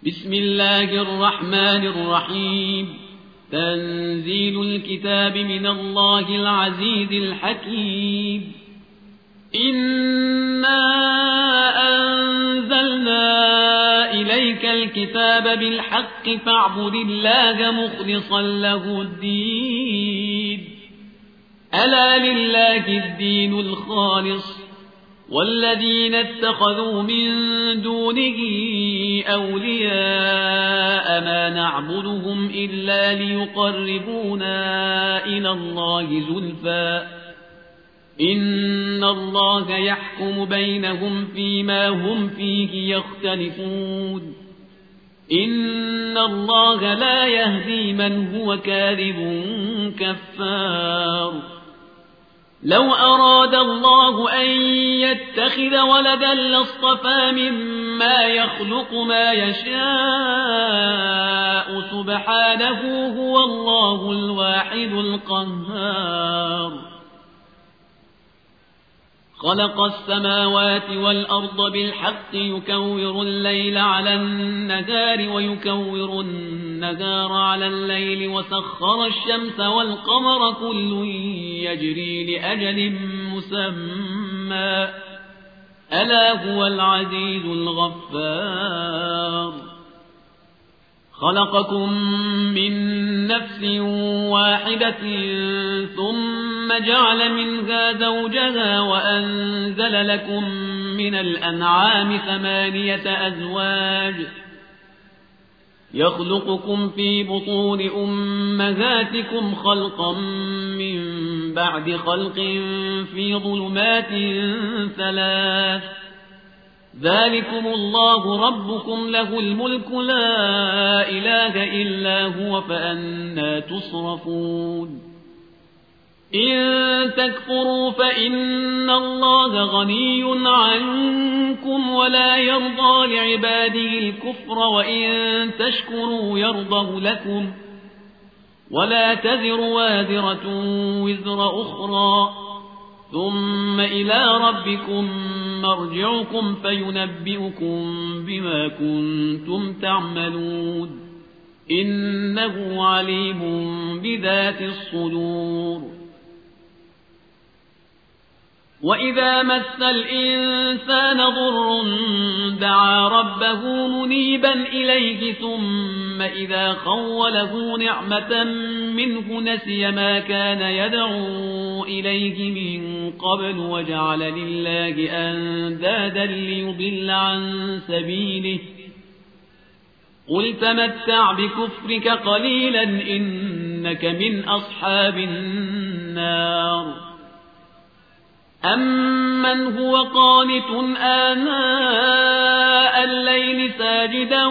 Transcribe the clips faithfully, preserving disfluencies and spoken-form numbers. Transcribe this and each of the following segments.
بسم الله الرحمن الرحيم. تنزيل الكتاب من الله العزيز الحكيم. إنا أنزلنا إليك الكتاب بالحق فاعبد الله مخلصا له الدين. ألا لله الدين الخالص والذين اتخذوا من دونه أولياء ما نعبدهم إلا ليقربونا إلى الله زلفى إن الله يحكم بينهم فيما هم فيه يختلفون. إن الله لا يهدي من هو كاذب كفار. لو أراد الله أن يتخذ ولدا لاصطفى مما يخلق ما يشاء سبحانه هو الله الواحد القهار. خلق السماوات والأرض بالحق يكور الليل على النهار ويكور النهار على الليل وسخر الشمس والقمر كل يجري لأجل مسمى ألا هو العزيز الغفار. خلقكم من نفس واحدة ثم جعل منها زوجها وأنزل لكم من الأنعام ثمانية أزواج يخلقكم في بطون أمهاتكم خلقا من بعد خلق في ظلمات ثلاث ذلكم الله ربكم له الملك لا إله إلا هو فأنى تصرفون. إن تكفروا فإن الله غني عنكم ولا يرضى لعباده الكفر وإن تشكروا يرضه لكم ولا تزر وازرة وزر أخرى ثم إلى ربكم مرجعكم فينبئكم بما كنتم تعملون إنه عليم بذات الصدور. وإذا مس الإنسان ضر دعا ربه منيبا إليه ثم إذا خوله نعمة منه نسي ما كان يدعو إليه من قبل وجعل لله أندادا ليضل عن سبيله قل تمتع بكفرك قليلا إنك من أصحاب النار. أمن هو قانت آناء الليل ساجدا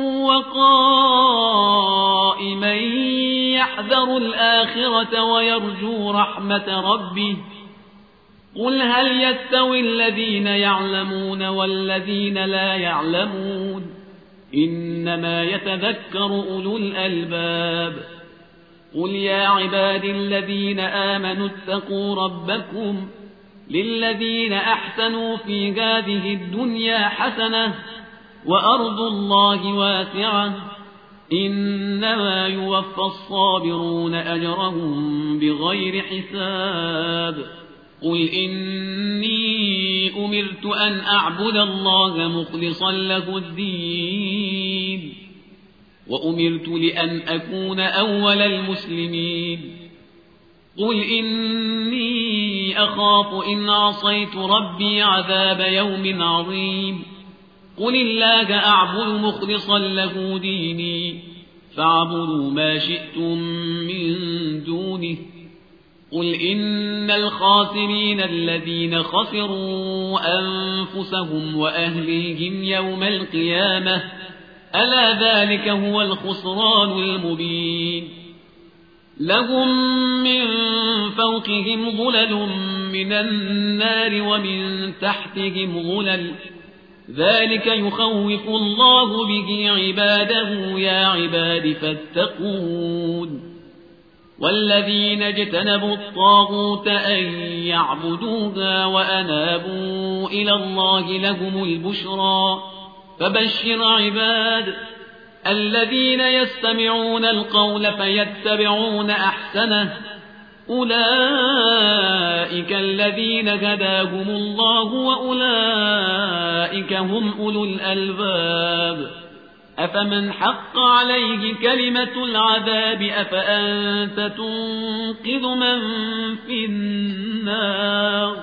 وقائما يحذر الآخرة ويرجو رحمة ربه قل هل يستوي الذين يعلمون والذين لا يعلمون إنما يتذكر أولو الألباب. قل يا عبادي الذين آمنوا اتقوا ربكم للذين أحسنوا في هذه الدنيا حسنة وأرض الله واسعة إنما يوفى الصابرون أجرهم بغير حساب. قل إني أمرت أن أعبد الله مخلصا له الدين وأمرت لأن أكون أول المسلمين. قل إني أخاف إن عصيت ربي عذاب يوم عظيم. قل الله أعبد مخلصا له ديني فاعبدوا ما شئتم من دونه. قل إن الخاسرين الذين خسروا أنفسهم وأهليهم يوم القيامة ألا ذلك هو الخسران المبين. لهم من فوقهم ظلل من النار ومن تحتهم ظلل ذلك يخوف الله به عباده يا عباد فاتقون. والذين اجتنبوا الطاغوت أن يعبدوها وأنابوا إلى الله لهم البشرى فبشر عباد الذين يستمعون القول فيتبعون أحسنه أولئك الذين هداهم الله وأولئك هم أولو الألباب أفمن حق عليه كلمة العذاب أفأنت تنقذ من في النار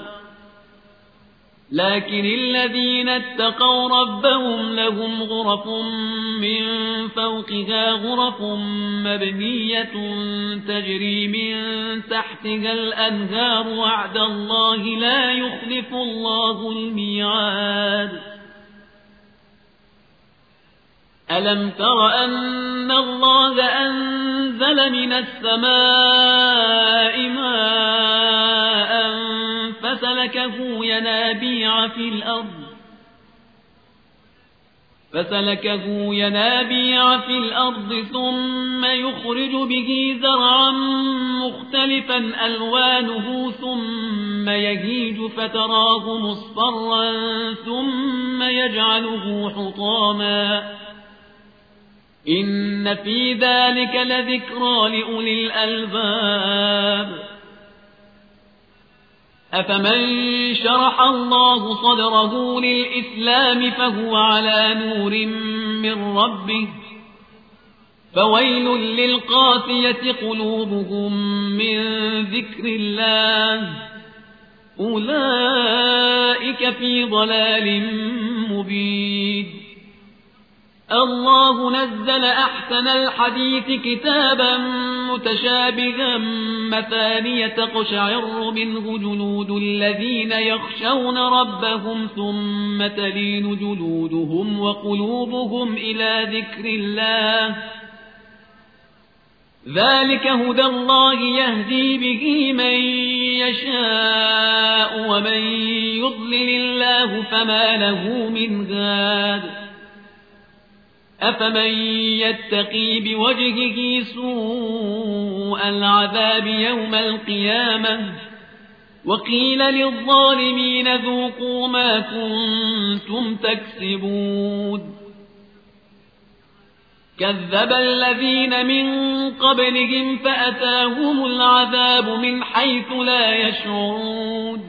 لكن الذين اتقوا ربهم لهم غرف من فوقها غرف مبنية تجري من تحتها الأنهار وعد الله لا يخلف الله الميعاد ألم تر أن الله أنزل من السماء ماء فسلكه ينابيع في الأرض فسلكه ينابيع في الأرض ثم يخرج به زرعا مختلفا ألوانه ثم يهيج فتراه مصفرا ثم يجعله حطاما إن في ذلك لذكرى لأولي الألباب أفمن شرح الله صدره للإسلام فهو على نور من ربه فويل للقاسية قلوبهم من ذكر الله أولئك في ضلال مبين الله نزل أحسن الحديث كتابا متشابها مثانية تقشعر منه جلود الذين يخشون ربهم ثم تلين جلودهم وقلوبهم إلى ذكر الله ذلك هدى الله يهدي به من يشاء ومن يضلل الله فما له من هاد أفمن يتقي بوجهه سوء العذاب يوم القيامة وقيل للظالمين ذوقوا ما كنتم تكسبون كذب الذين من قبلهم فأتاهم العذاب من حيث لا يشعرون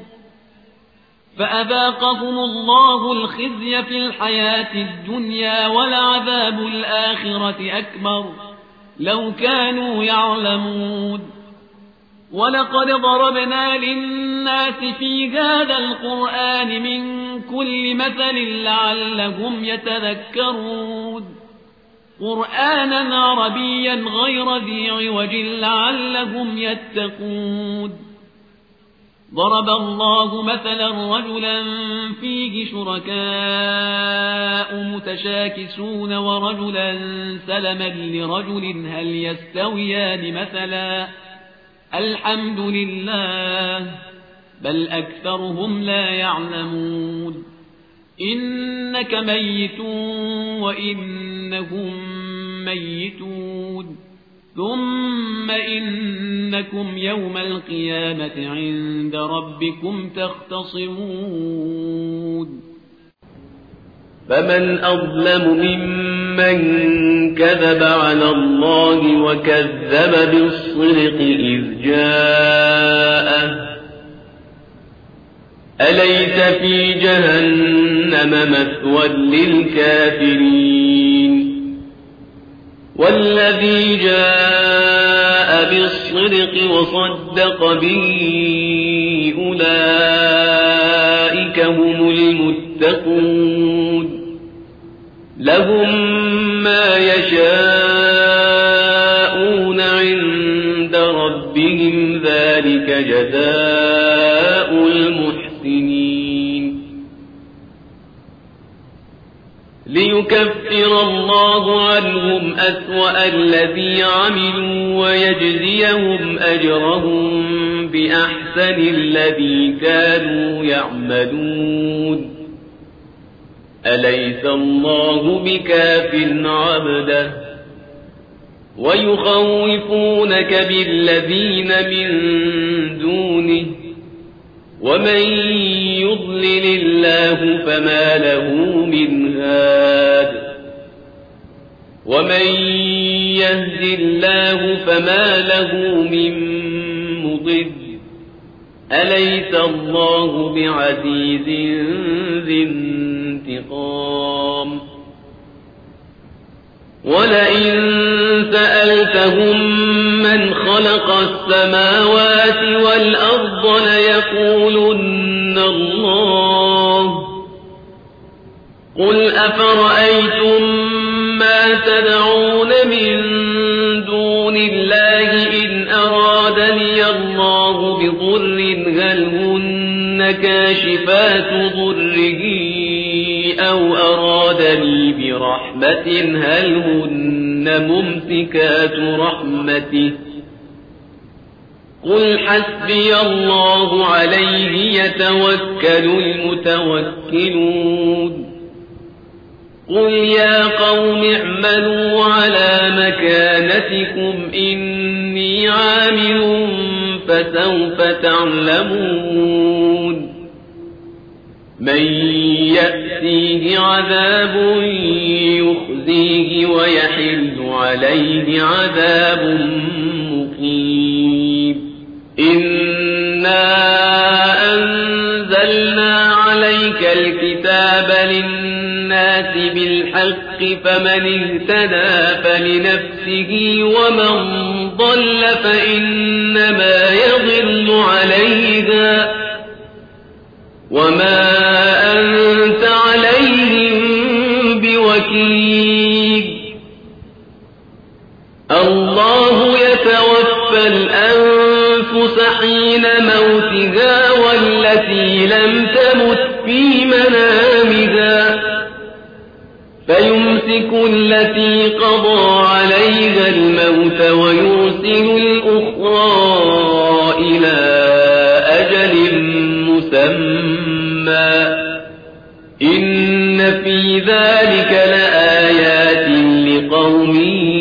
فأذاقهم الله الخزي في الحياة الدنيا ولعذاب الآخرة أكبر لو كانوا يعلمون ولقد ضربنا للناس في هذا القرآن من كل مثل لعلهم يتذكرون قرآنا عربيا غير ذي عوج لعلهم يتقون ضرب الله مثلا رجلا فيه شركاء متشاكسون ورجلا سلما لرجل هل يستويان مثلا الحمد لله بل أكثرهم لا يعلمون إنك ميت وإنهم ميتون ثم إنكم يوم القيامة عند ربكم تختصمون فمن أظلم ممن كذب على الله وكذب بالصدق إذ جاءه أليس في جهنم مثوى للكافرين والذي جاء بالصدق وصدق به أولئك هم المتقون لهم ما يشاءون عند ربهم ذلك جزاء المحسنين ليكفر الله عنهم أسوأ الذي عملوا ويجزيهم أجرهم بأحسن الذي كانوا يعملون أليس الله بكاف عبده ويخوفونك بالذين من دونه ومن يضلل الله فما له من هاد ومن يهد الله فما له من مضل أليس الله بعزيز ذي انتقام ولئن سألتهم من خلق السماوات والأرض ليقولن الله قل أفرأيتم ما تدعون من دون الله إن أرادني الله بضر هل هن كاشفات ضره أو أرادني برحمة هل هن ممسكات رحمته قل حسبي الله عليه يتوكل المتوكلون قل يا قوم اعملوا على مكانتكم إني عامل فسوف تعلمون من يأتيه عذاب يخزيه ويحل عليه عذاب مقيم إنا أنزلنا عليك الكتاب للناس بالحق فمن اهتدى فلنفسه ومن ضل فإنما يضل عليها وما أنت عليهم بوكيل الله يتوفى الأنفس حين موتها والتي لم تمت في منامها فيمسك التي قضى عليها الموت ويرسل الأخرى إلى أجل مسمى إن في ذلك لآيات لقوم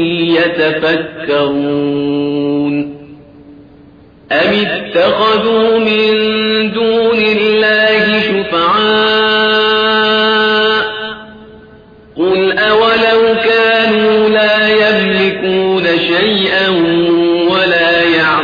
يتفكرون أم اتخذوا من دون الله شفعاء قل أولو كانوا لا يملكون شيئا ولا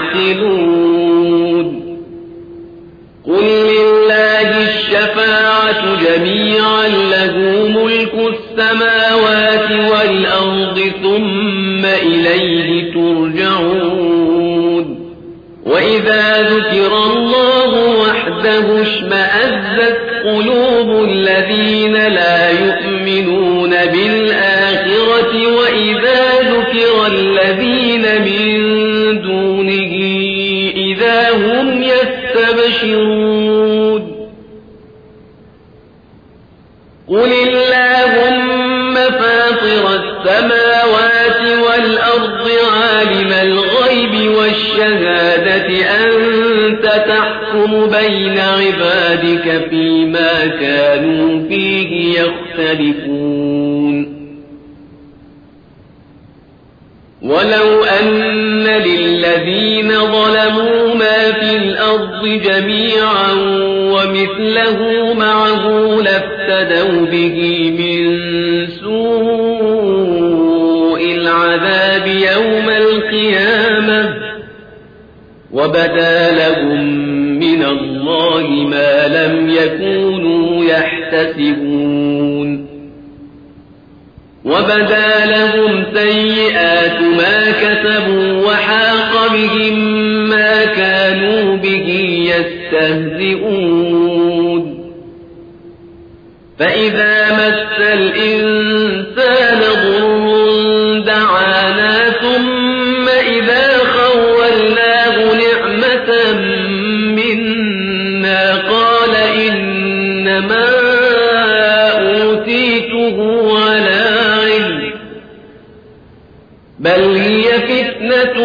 يعقلون قل لله الشفاعة جميعا له ملك السماوات والأرض ثم إليه ترجعون وإذا ذكر الله وحده اشمأزت قلوب الذين لا يؤمنون بالآخرة وإذا ذكر الذين من دونه إذا هم يستبشرون قل اللهم فاطر السماوات والأرض عالم الغيب والشهادة أنت تحكم بين عبادك فيما كانوا فيه يختلفون ولو أن للذين ظلموا ما في الأرض جميعا ومثله معه لافتدوا به من سوء العذاب يوم القيامة وبدا لهم من الله ما لم يكونوا يحتسبون وبدا لهم سيئات ما كسبوا وحاق بهم ما كانوا به يستهزئون فإذا مس الإنسان ضر دعانا ثم إذا خولناه نعمة منا قال إنما أوتيته على علم بل هي فتنة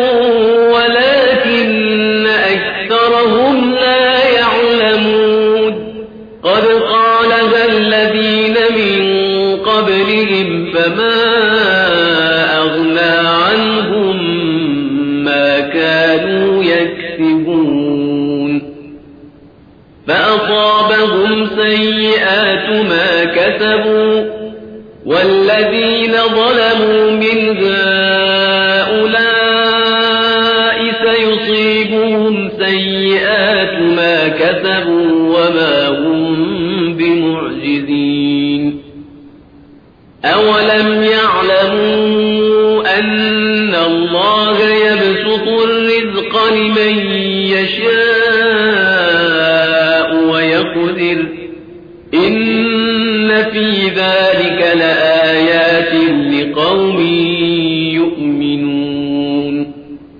ولكن أكثرهم لا يعلمون قد قالها الذين من قبلهم فما أغنى عنهم ما كانوا يكسبون فأصابهم سيئات ما كسبوا والذين ظلموا من هؤلاء سيصيبهم سيئات ما كسبوا وما هم بمعجزين أولم يعلموا أن الله يبسط الرزق لمن يشاء ويقدر إن في ذلك لآيات لقوم يؤمنون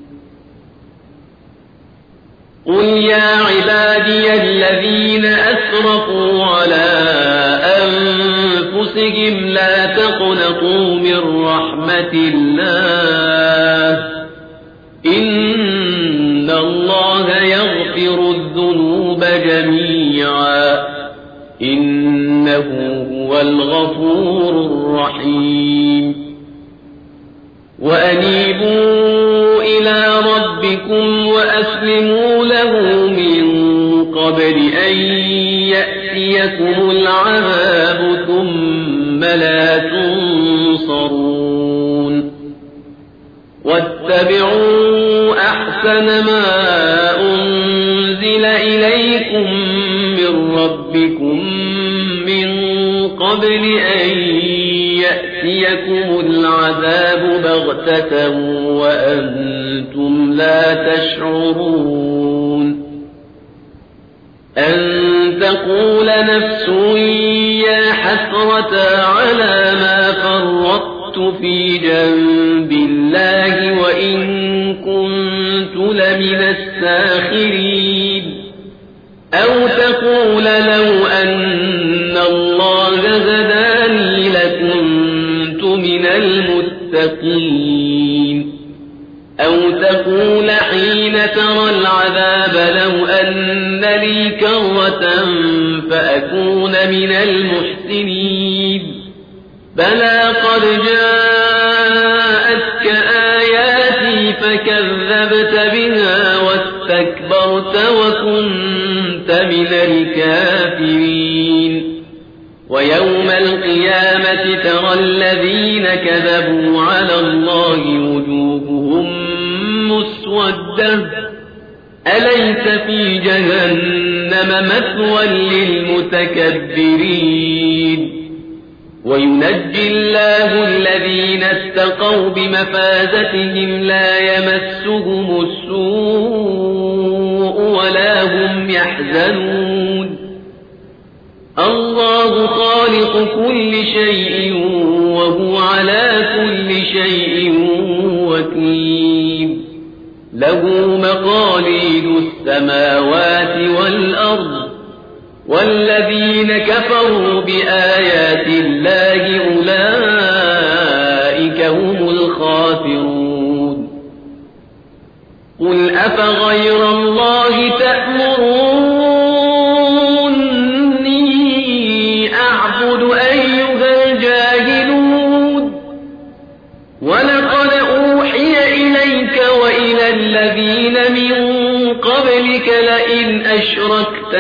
قل يا عبادي الذين أسرفوا على أنفسهم لا تقنطوا من رحمة الله إن الله يغفر الذنوب جميعا إنه هو الغفور الرحيم وأنيبوا إلى ربكم وأسلموا له من قبل أن يأتيكم العذاب ثم لا تنصرون واتبعوا أحسن ما أنزل إليكم من ربكم من قبل أن يأتيكم العذاب بغتة وأنتم لا تشعرون أن تقول نفس يا حسرة على ما فرطت في جنب الله وإن كنت لمن الساخرين أو تقول لو أن الله هداني لكنت من المتقين أو تقول حين ترى العذاب لو أن لي كرة فأكون من المحسنين بلى قد جاءتك آياتي فكذبت بها واستكبرت وكنت من الكافرين ويوم القيامة ترى الذين كذبوا على الله وجوههم مسودة أليس في جهنم مثوى للمتكبرين وينجي الله الذين اتقوا بمفازتهم لا يمسهم السوء ولا هم يحزنون الله خالق كل شيء وهو على كل شيء وكيل له مقاليد السماوات والأرض والذين كفروا بآيات الله أولئك هم الخاسرون قل أفغير الله تأمروني أعبد أيها الجاهلون ولقد أوحي إليك وإلى الذين من قبلك لئن أشركت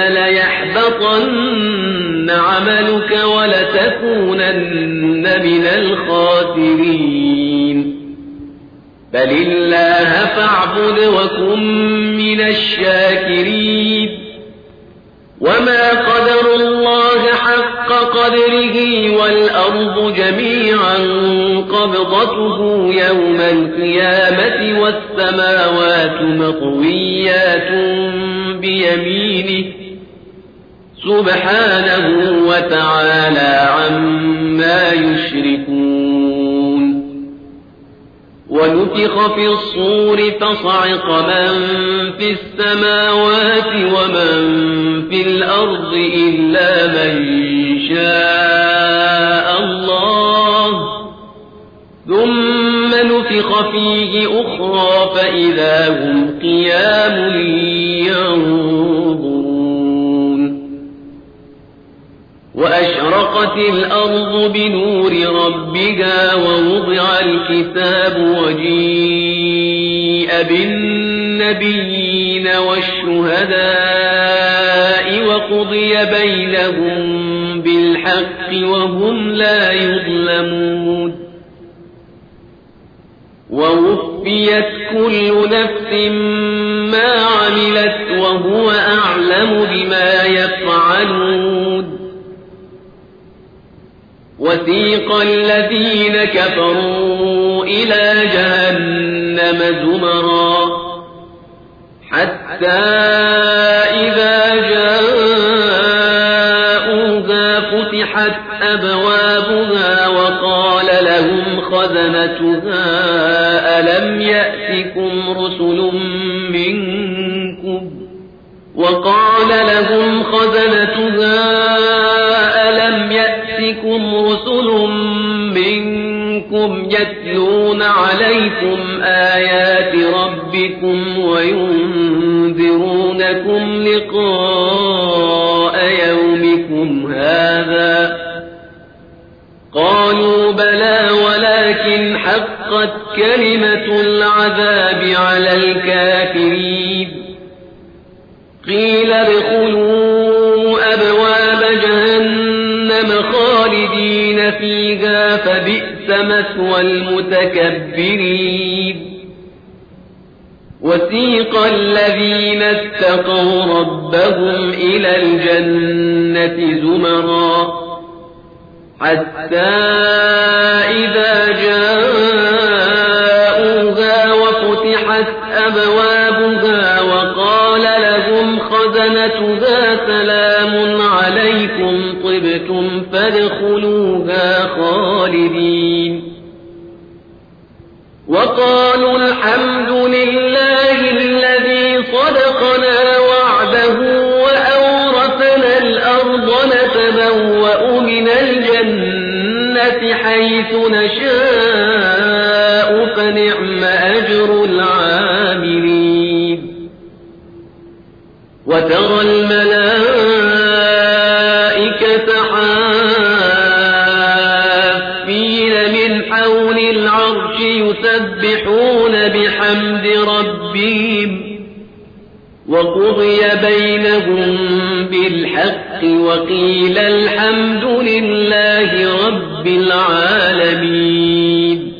ليحبطن عملك ولتكونن من الخاسرين بل الله فاعبد وكن من الشاكرين وما قدر الله حق قدره والأرض جميعا قبضته يوم القيامة والسماوات مطويات بيمينه سبحانه وتعالى عما يشركون ونفخ في الصور فصعق من في السماوات ومن في الأرض إلا من شاء الله ثم نفخ فيه أخرى فإذا هم قيام ينظرون وأشرقت الأرض بنور ربها ووضع الكتاب وجيء بالنبيين والشهداء وقضي بينهم بالحق وهم لا يظلمون ووفيت كل نفس ما عملت وهو أعلم بما يفعلون وثيق الذين كفروا إلى جهنم زمرا حتى إذا جاءوها فتحت أبوابها وقال لهم خزنتها ألم يأتكم رسل منكم وقال لهم خزنتها ألم يأتكم رسل منكم يتلون عليكم آيات ربكم وينذرونكم لقاء يومكم هذا قالوا بلى ولكن حقت كلمة العذاب على الكافرين قيل ادخلوا أبواب جهنم خالدين فيها فبئس مثوى المتكبرين وسيق الذين اتقوا ربهم إلى الجنة زمرا حتى إذا جاءوها وفتحت أبوابها وقال لهم خزنتها سلام عليكم طبتم فادخلوها خالدين وقالوا الحمد لله الذي صدقنا وعده وأورثنا الأرض نتبوأ من الجنة حيث نشاء فنعم أجر العاملين وترى الملائكة حافين من حول العرش يسبحون بحمد ربهم وقضي بينهم بالحق وقيل الحمد لله رب العالمين